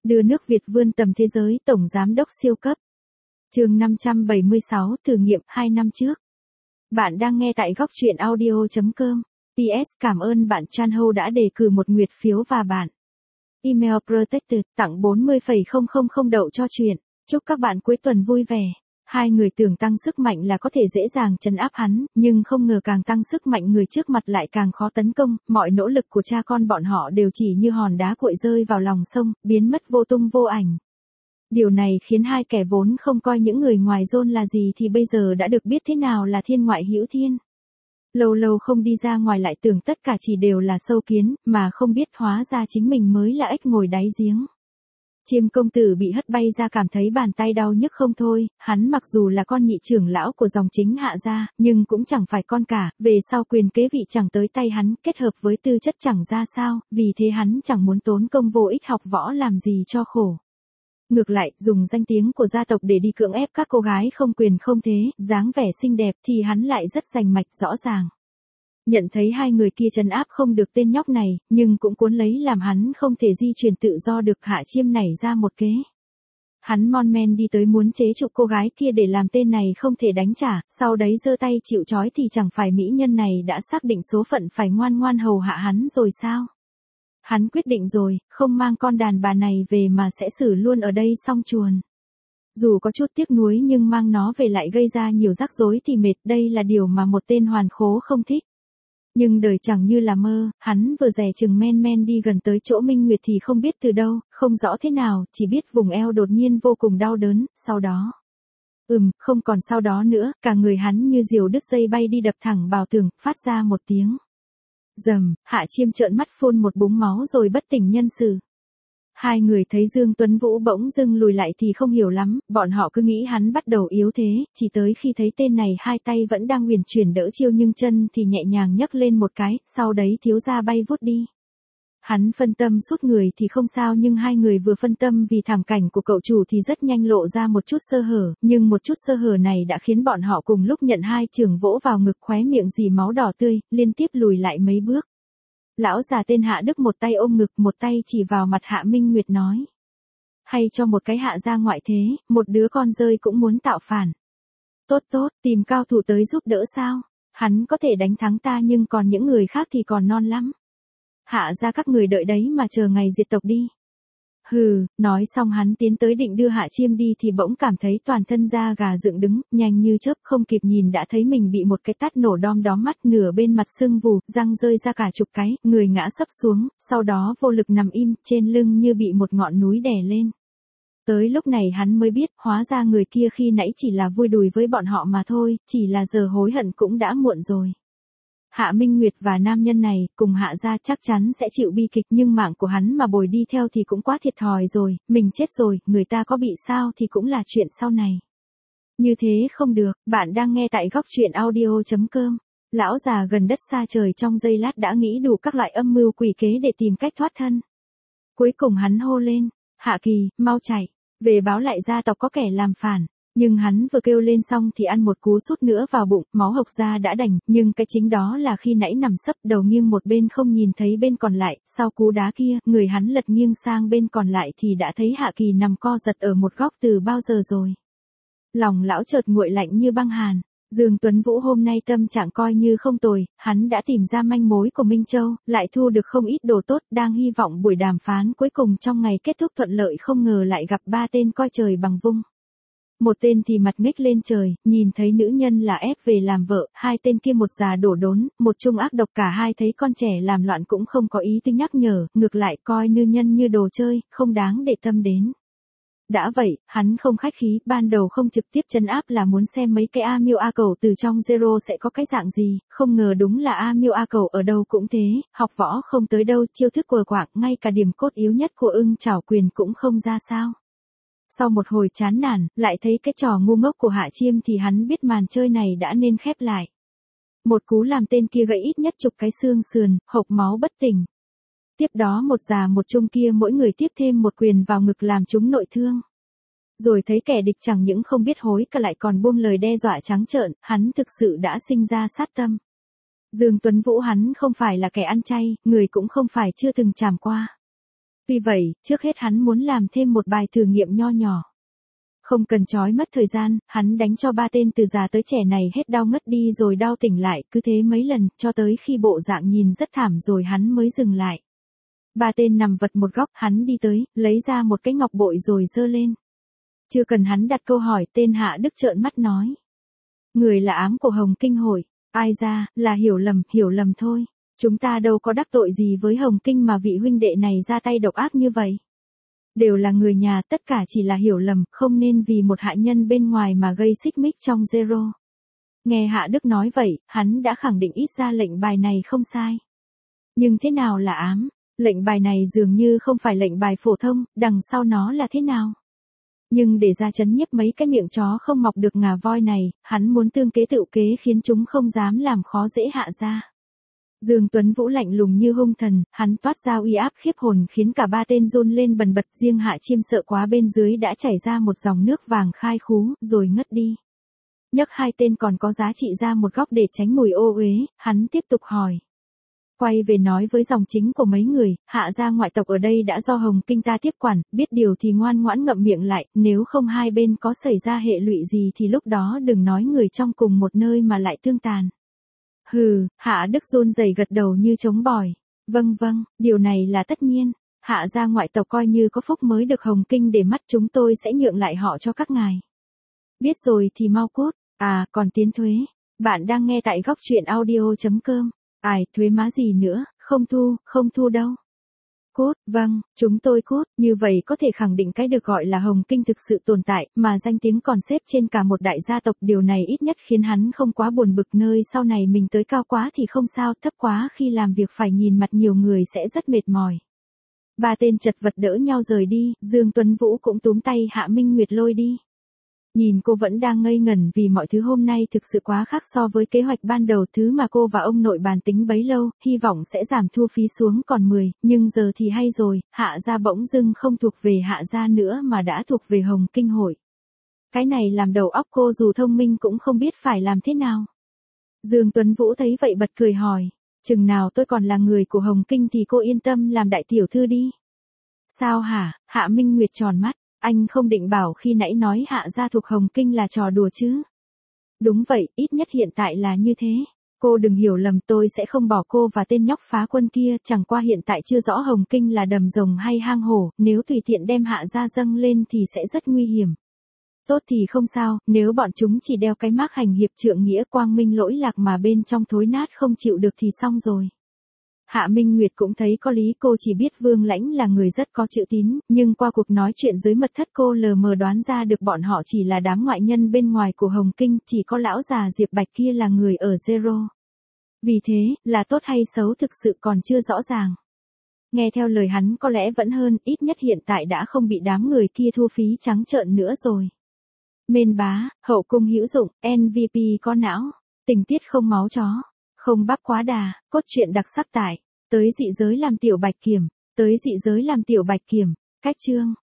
Đưa nước Việt vươn tầm thế giới, Tổng Giám đốc siêu cấp. Chương 576, thử nghiệm 2 năm trước. Bạn đang nghe tại góc truyện audio.com. PS, cảm ơn bạn Chanho đã đề cử một nguyệt phiếu và bạn. Email Protected, tặng 40,000 đậu cho chuyện. Chúc các bạn cuối tuần vui vẻ. Hai người tưởng tăng sức mạnh là có thể dễ dàng trấn áp hắn, nhưng không ngờ càng tăng sức mạnh người trước mặt lại càng khó tấn công, mọi nỗ lực của cha con bọn họ đều chỉ như hòn đá cuội rơi vào lòng sông, biến mất vô tung vô ảnh. Điều này khiến hai kẻ vốn không coi những người ngoài zone là gì thì bây giờ đã được biết thế nào là thiên ngoại hữu thiên. Lâu lâu không đi ra ngoài lại tưởng tất cả chỉ đều là sâu kiến, mà không biết hóa ra chính mình mới là ếch ngồi đáy giếng. Chiêm công tử bị hất bay ra cảm thấy bàn tay đau nhức không thôi, hắn mặc dù là con nhị trưởng lão của dòng chính Hạ gia, nhưng cũng chẳng phải con cả, về sau quyền kế vị chẳng tới tay hắn, kết hợp với tư chất chẳng ra sao, vì thế hắn chẳng muốn tốn công vô ích học võ làm gì cho khổ. Ngược lại, dùng danh tiếng của gia tộc để đi cưỡng ép các cô gái không quyền không thế, dáng vẻ xinh đẹp thì hắn lại rất rành mạch rõ ràng. Nhận thấy hai người kia trấn áp không được tên nhóc này, nhưng cũng cuốn lấy làm hắn không thể di chuyển tự do được, Hạ Chiêm nảy ra một kế. Hắn mon men đi tới muốn chế trụ cô gái kia để làm tên này không thể đánh trả, sau đấy giơ tay chịu trói thì chẳng phải mỹ nhân này đã xác định số phận phải ngoan ngoan hầu hạ hắn rồi sao? Hắn quyết định rồi, không mang con đàn bà này về mà sẽ xử luôn ở đây xong chuồn. Dù có chút tiếc nuối nhưng mang nó về lại gây ra nhiều rắc rối thì mệt, đây là điều mà một tên hoàn khố không thích. Nhưng đời chẳng như là mơ, hắn vừa dè chừng men đi gần tới chỗ Minh Nguyệt thì không biết từ đâu, không rõ thế nào, chỉ biết vùng eo đột nhiên vô cùng đau đớn, sau đó. Không còn sau đó nữa, cả người hắn như diều đứt dây bay đi đập thẳng vào tường, phát ra một tiếng. Rầm, Hạ Chiêm trợn mắt phun một búng máu rồi bất tỉnh nhân sự. Hai người thấy Dương Tuấn Vũ bỗng dưng lùi lại thì không hiểu lắm, bọn họ cứ nghĩ hắn bắt đầu yếu thế, chỉ tới khi thấy tên này hai tay vẫn đang huyền chuyển đỡ chiêu nhưng chân thì nhẹ nhàng nhấc lên một cái, sau đấy thiếu gia bay vút đi. Hắn phân tâm sút người thì không sao nhưng hai người vừa phân tâm vì thảm cảnh của cậu chủ thì rất nhanh lộ ra một chút sơ hở, nhưng một chút sơ hở này đã khiến bọn họ cùng lúc nhận hai chưởng vỗ vào ngực, khóe miệng dì máu đỏ tươi, liên tiếp lùi lại mấy bước. Lão già tên Hạ Đức một tay ôm ngực một tay chỉ vào mặt Hạ Minh Nguyệt nói. Hay cho một cái Hạ gia ngoại thế, một đứa con rơi cũng muốn tạo phản. Tốt, tìm cao thủ tới giúp đỡ sao? Hắn có thể đánh thắng ta nhưng còn những người khác thì còn non lắm. Hạ gia các người đợi đấy mà chờ ngày diệt tộc đi. Hừ, nói xong hắn tiến tới định đưa Hạ Chiêm đi thì bỗng cảm thấy toàn thân da gà dựng đứng, nhanh như chớp không kịp nhìn đã thấy mình bị một cái tát nổ đom đóm mắt, nửa bên mặt sưng vù, răng rơi ra cả chục cái, người ngã sấp xuống, sau đó vô lực nằm im, trên lưng như bị một ngọn núi đè lên. Tới lúc này hắn mới biết, hóa ra người kia khi nãy chỉ là vui đùi với bọn họ mà thôi, chỉ là giờ hối hận cũng đã muộn rồi. Hạ Minh Nguyệt và nam nhân này, cùng Hạ gia chắc chắn sẽ chịu bi kịch nhưng mạng của hắn mà bồi đi theo thì cũng quá thiệt thòi rồi, mình chết rồi, người ta có bị sao thì cũng là chuyện sau này. Như thế không được, bạn đang nghe tại góc truyện audio.com. Lão già gần đất xa trời trong giây lát đã nghĩ đủ các loại âm mưu quỷ kế để tìm cách thoát thân. Cuối cùng hắn hô lên, Hạ Kỳ, mau chạy, về báo lại gia tộc có kẻ làm phản. Nhưng hắn vừa kêu lên xong thì ăn một cú sút nữa vào bụng, máu hộc ra đã đành, nhưng cái chính đó là khi nãy nằm sấp đầu nghiêng một bên không nhìn thấy bên còn lại, sau cú đá kia, người hắn lật nghiêng sang bên còn lại thì đã thấy Hạ Kỳ nằm co giật ở một góc từ bao giờ rồi. Lòng lão chợt nguội lạnh như băng hàn. Dương Tuấn Vũ hôm nay tâm trạng coi như không tồi, hắn đã tìm ra manh mối của Minh Châu, lại thu được không ít đồ tốt, đang hy vọng buổi đàm phán cuối cùng trong ngày kết thúc thuận lợi, không ngờ lại gặp ba tên coi trời bằng vung. Một tên thì mặt nghếch lên trời, nhìn thấy nữ nhân là ép về làm vợ, hai tên kia một già đổ đốn, một trung ác độc, cả hai thấy con trẻ làm loạn cũng không có ý tính nhắc nhở, ngược lại coi nữ nhân như đồ chơi, không đáng để tâm đến. Đã vậy, hắn không khách khí, ban đầu không trực tiếp trấn áp là muốn xem mấy cái A Miêu A Cẩu từ trong Zero sẽ có cái dạng gì, không ngờ đúng là A Miêu A Cẩu ở đâu cũng thế, học võ không tới đâu, chiêu thức quờ quạng, ngay cả điểm cốt yếu nhất của Ưng Chảo Quyền cũng không ra sao. Sau một hồi chán nản, lại thấy cái trò ngu ngốc của Hạ Chiêm thì hắn biết màn chơi này đã nên khép lại. Một cú làm tên kia gãy ít nhất chục cái xương sườn, hộc máu bất tỉnh. Tiếp đó một già một trung kia mỗi người tiếp thêm một quyền vào ngực làm chúng nội thương. Rồi thấy kẻ địch chẳng những không biết hối cả lại còn buông lời đe dọa trắng trợn, hắn thực sự đã sinh ra sát tâm. Dương Tuấn Vũ hắn không phải là kẻ ăn chay, người cũng không phải chưa từng trảm qua. Vì vậy, trước hết hắn muốn làm thêm một bài thử nghiệm nho nhỏ. Không cần trói mất thời gian, hắn đánh cho 3 tên từ già tới trẻ này hết đau ngất đi rồi đau tỉnh lại, cứ thế mấy lần, cho tới khi bộ dạng nhìn rất thảm rồi hắn mới dừng lại. 3 tên nằm vật một góc, hắn đi tới, lấy ra một cái ngọc bội rồi giơ lên. Chưa cần hắn đặt câu hỏi, tên Hạ Đức trợn mắt nói. Người là ám của Hồng Kinh hội, ai ra, là hiểu lầm thôi. Chúng ta đâu có đắc tội gì với Hồng Kinh mà vị huynh đệ này ra tay độc ác như vậy. Đều là người nhà, tất cả chỉ là hiểu lầm, không nên vì một hạ nhân bên ngoài mà gây xích mích trong Zero. Nghe Hạ Đức nói vậy, hắn đã khẳng định ít ra lệnh bài này không sai. Nhưng thế nào là ám? Lệnh bài này dường như không phải lệnh bài phổ thông, đằng sau nó là thế nào? Nhưng để ra chấn nhiếp mấy cái miệng chó không mọc được ngà voi này, hắn muốn tương kế tự kế khiến chúng không dám làm khó dễ Hạ gia. Dương Tuấn Vũ lạnh lùng như hung thần, hắn toát ra uy áp khiếp hồn khiến cả 3 tên run lên bần bật, riêng Hạ Chiêm sợ quá bên dưới đã chảy ra một dòng nước vàng khai khú, rồi ngất đi. Nhấc 2 tên còn có giá trị ra một góc để tránh mùi ô uế, hắn tiếp tục hỏi. Quay về nói với dòng chính của mấy người, Hạ gia ngoại tộc ở đây đã do Hồng Kinh ta tiếp quản, biết điều thì ngoan ngoãn ngậm miệng lại, nếu không hai bên có xảy ra hệ lụy gì thì lúc đó đừng nói người trong cùng một nơi mà lại tương tàn. Hừ, Hạ Đức run rẩy gật đầu như trống bỏi. Vâng, điều này là tất nhiên. Hạ gia ngoại tộc coi như có phúc mới được Hồng Kinh để mắt, chúng tôi sẽ nhượng lại họ cho các ngài. Biết rồi thì mau cút. À, còn tiến thuế. Bạn đang nghe tại góc truyện audio.com. Ai, thuế má gì nữa, không thu đâu. Cút, vâng, chúng tôi cút, như vậy có thể khẳng định cái được gọi là Hồng Kinh thực sự tồn tại, mà danh tiếng còn xếp trên cả một đại gia tộc, điều này ít nhất khiến hắn không quá buồn bực, nơi sau này mình tới cao quá thì không sao, thấp quá khi làm việc phải nhìn mặt nhiều người sẽ rất mệt mỏi. 3 tên chật vật đỡ nhau rời đi, Dương Tuấn Vũ cũng túm tay Hạ Minh Nguyệt lôi đi. Nhìn cô vẫn đang ngây ngẩn vì mọi thứ hôm nay thực sự quá khác so với kế hoạch ban đầu, thứ mà cô và ông nội bàn tính bấy lâu, hy vọng sẽ giảm thu phí xuống còn 10, nhưng giờ thì hay rồi, Hạ gia bỗng dưng không thuộc về Hạ gia nữa mà đã thuộc về Hồng Kinh hội. Cái này làm đầu óc cô dù thông minh cũng không biết phải làm thế nào. Dương Tuấn Vũ thấy vậy bật cười hỏi, chừng nào tôi còn là người của Hồng Kinh thì cô yên tâm làm đại tiểu thư đi. Sao hả? Hạ Minh Nguyệt tròn mắt. Anh không định bảo khi nãy nói Hạ gia thuộc Hồng Kinh là trò đùa chứ? Đúng vậy, ít nhất hiện tại là như thế. Cô đừng hiểu lầm, tôi sẽ không bỏ cô và tên nhóc phá quân kia, chẳng qua hiện tại chưa rõ Hồng Kinh là đầm rồng hay hang hổ, nếu tùy tiện đem Hạ gia dâng lên thì sẽ rất nguy hiểm. Tốt thì không sao, nếu bọn chúng chỉ đeo cái mác hành hiệp trượng nghĩa quang minh lỗi lạc mà bên trong thối nát không chịu được thì xong rồi. Hạ Minh Nguyệt cũng thấy có lý, cô chỉ biết Vương Lãnh là người rất có chữ tín, nhưng qua cuộc nói chuyện dưới mật thất cô lờ mờ đoán ra được bọn họ chỉ là đám ngoại nhân bên ngoài của Hồng Kinh, chỉ có lão già Diệp Bạch kia là người ở Zero. Vì thế, là tốt hay xấu thực sự còn chưa rõ ràng. Nghe theo lời hắn có lẽ vẫn hơn, ít nhất hiện tại đã không bị đám người kia thu phí trắng trợn nữa rồi. Mên bá, hậu cung hữu dụng, MVP có não, tình tiết không máu chó, không bắp quá đà, cốt truyện đặc sắc tại. Tới dị giới làm tiểu bạch kiểm, cách chương.